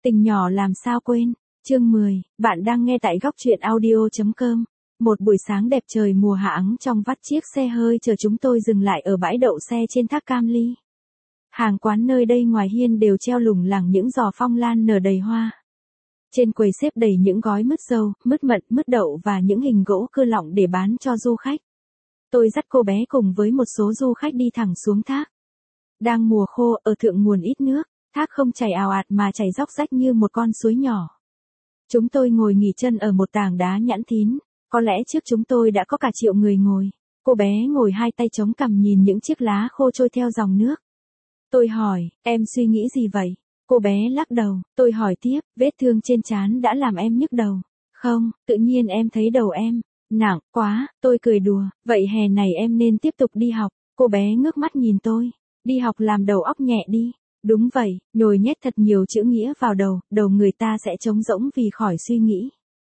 Tình nhỏ làm sao quên. Chương 10, bạn đang nghe tại góc truyện audio.com. Một buổi sáng đẹp trời mùa hạ ắng trong vắt chiếc xe hơi chờ chúng tôi dừng lại ở bãi đậu xe trên thác Cam Ly. Hàng quán nơi đây ngoài hiên đều treo lủng lẳng những giò phong lan nở đầy hoa. Trên quầy xếp đầy những gói mứt dâu, mứt mận, mứt đậu và những hình gỗ cưa lọng để bán cho du khách. Tôi dắt cô bé cùng với một số du khách đi thẳng xuống thác. Đang mùa khô, ở thượng nguồn ít nước, thác không chảy ào ạt mà chảy róc rách như một con suối nhỏ. Chúng tôi ngồi nghỉ chân ở một tảng đá nhẵn thín, có lẽ trước chúng tôi đã có cả triệu người ngồi. Cô bé ngồi hai tay chống cằm nhìn những chiếc lá khô trôi theo dòng nước. Tôi hỏi, em suy nghĩ gì vậy? Cô bé lắc đầu, tôi hỏi tiếp, vết thương trên trán đã làm em nhức đầu. Không, tự nhiên em thấy đầu em nặng quá, tôi cười đùa, vậy hè này em nên tiếp tục đi học. Cô bé ngước mắt nhìn tôi, đi học làm đầu óc nhẹ đi. Đúng vậy, nhồi nhét thật nhiều chữ nghĩa vào đầu người ta sẽ trống rỗng vì khỏi suy nghĩ.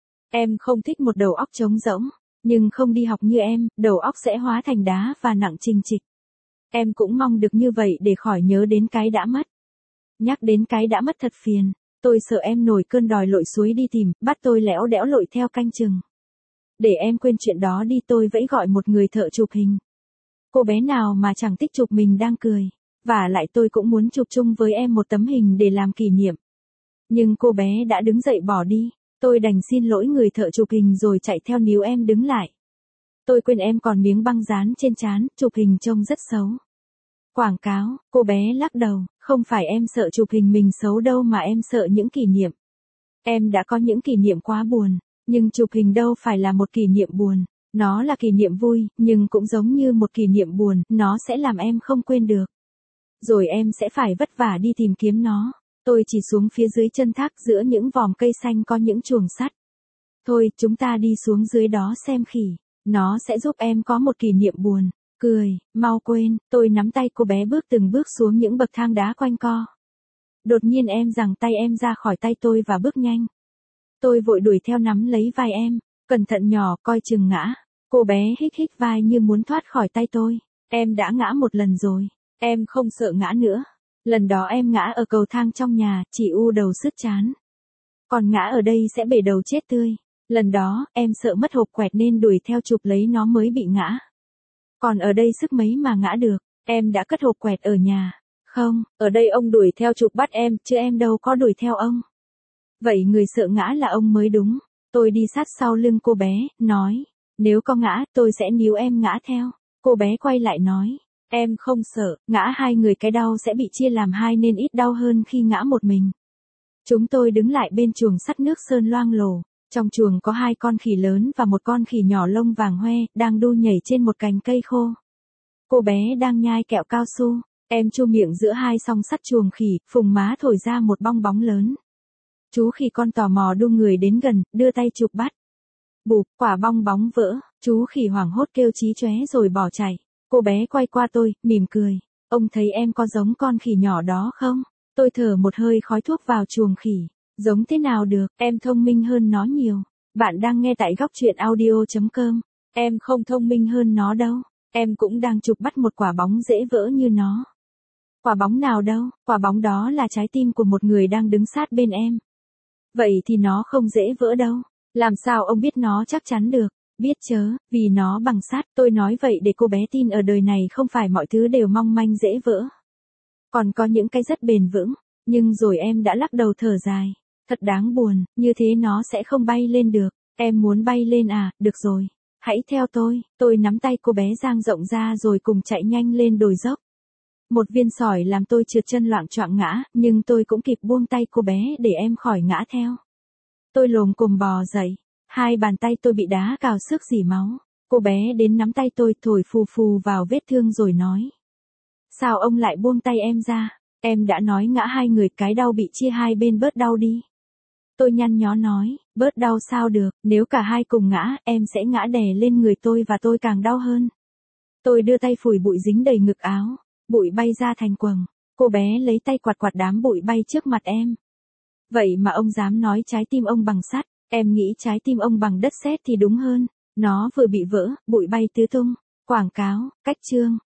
Em không thích một đầu óc trống rỗng, nhưng không đi học như em, đầu óc sẽ hóa thành đá và nặng chình chịch. Em cũng mong được như vậy để khỏi nhớ đến cái đã mất. Nhắc đến cái đã mất thật phiền, tôi sợ em nổi cơn đòi lội suối đi tìm, bắt tôi lẽo đẽo lội theo canh chừng. Để em quên chuyện đó đi, tôi vẫy gọi một người thợ chụp hình. Cô bé nào mà chẳng thích chụp mình đang cười, và lại tôi cũng muốn chụp chung với em một tấm hình để làm kỷ niệm. Nhưng cô bé đã đứng dậy bỏ đi, tôi đành xin lỗi người thợ chụp hình rồi chạy theo níu em đứng lại. Tôi quên em còn miếng băng dán trên trán, chụp hình trông rất xấu. Quảng cáo, cô bé lắc đầu, không phải em sợ chụp hình mình xấu đâu mà em sợ những kỷ niệm. Em đã có những kỷ niệm quá buồn, nhưng chụp hình đâu phải là một kỷ niệm buồn, nó là kỷ niệm vui, nhưng cũng giống như một kỷ niệm buồn, nó sẽ làm em không quên được. Rồi em sẽ phải vất vả đi tìm kiếm nó. Tôi chỉ xuống phía dưới chân thác giữa những vòm cây xanh có những chuồng sắt. Thôi, chúng ta đi xuống dưới đó xem khỉ, nó sẽ giúp em có một kỷ niệm buồn. Cười, mau quên, tôi nắm tay cô bé bước từng bước xuống những bậc thang đá quanh co. Đột nhiên em giằng tay em ra khỏi tay tôi và bước nhanh. Tôi vội đuổi theo nắm lấy vai em, cẩn thận nhỏ, coi chừng ngã. Cô bé hít hít vai như muốn thoát khỏi tay tôi. Em đã ngã một lần rồi, em không sợ ngã nữa. Lần đó em ngã ở cầu thang trong nhà, chỉ u đầu sứt trán. Còn ngã ở đây sẽ bể đầu chết tươi. Lần đó, em sợ mất hộp quẹt nên đuổi theo chụp lấy nó mới bị ngã. Còn ở đây sức mấy mà ngã được, em đã cất hộp quẹt ở nhà. Không, ở đây ông đuổi theo chụp bắt em, chứ em đâu có đuổi theo ông. Vậy người sợ ngã là ông mới đúng. Tôi đi sát sau lưng cô bé, nói, nếu có ngã, tôi sẽ níu em ngã theo. Cô bé quay lại nói, em không sợ, ngã hai người cái đau sẽ bị chia làm hai nên ít đau hơn khi ngã một mình. Chúng tôi đứng lại bên chuồng sắt nước sơn loang lổ. Trong chuồng có hai con khỉ lớn và một con khỉ nhỏ lông vàng hoe, đang đu nhảy trên một cành cây khô. Cô bé đang nhai kẹo cao su, em chu miệng giữa hai song sắt chuồng khỉ, phùng má thổi ra một bong bóng lớn. Chú khỉ con tò mò đu người đến gần, đưa tay chụp bắt. Bụp, quả bong bóng vỡ, chú khỉ hoảng hốt kêu chí chóe rồi bỏ chạy. Cô bé quay qua tôi, mỉm cười. Ông thấy em có giống con khỉ nhỏ đó không? Tôi thở một hơi khói thuốc vào chuồng khỉ. Giống thế nào được, em thông minh hơn nó nhiều. Bạn đang nghe tại góc truyện audio.com. Em không thông minh hơn nó đâu. Em cũng đang chụp bắt một quả bóng dễ vỡ như nó. Quả bóng nào đâu, quả bóng đó là trái tim của một người đang đứng sát bên em. Vậy thì nó không dễ vỡ đâu. Làm sao ông biết nó chắc chắn được? Biết chớ, vì nó bằng sắt. Tôi nói vậy để cô bé tin ở đời này không phải mọi thứ đều mong manh dễ vỡ. Còn có những cái rất bền vững. Nhưng rồi em đã lắc đầu thở dài. Thật đáng buồn, như thế nó sẽ không bay lên được. Em muốn bay lên à, được rồi. Hãy theo tôi nắm tay cô bé dang rộng ra rồi cùng chạy nhanh lên đồi dốc. Một viên sỏi làm tôi trượt chân loạng choạng ngã, nhưng tôi cũng kịp buông tay cô bé để em khỏi ngã theo. Tôi lồm cồm bò dậy, hai bàn tay tôi bị đá cào xước rỉ máu. Cô bé đến nắm tay tôi thổi phù phù vào vết thương rồi nói. Sao ông lại buông tay em ra? Em đã nói ngã hai người cái đau bị chia hai bên bớt đau đi. Tôi nhăn nhó nói, bớt đau sao được, nếu cả hai cùng ngã, em sẽ ngã đè lên người tôi và tôi càng đau hơn. Tôi đưa tay phủi bụi dính đầy ngực áo, bụi bay ra thành quầng. Cô bé lấy tay quạt quạt đám bụi bay trước mặt em. Vậy mà ông dám nói trái tim ông bằng sắt, em nghĩ trái tim ông bằng đất sét thì đúng hơn. Nó vừa bị vỡ, bụi bay tứ tung. Quảng cáo, cách chương.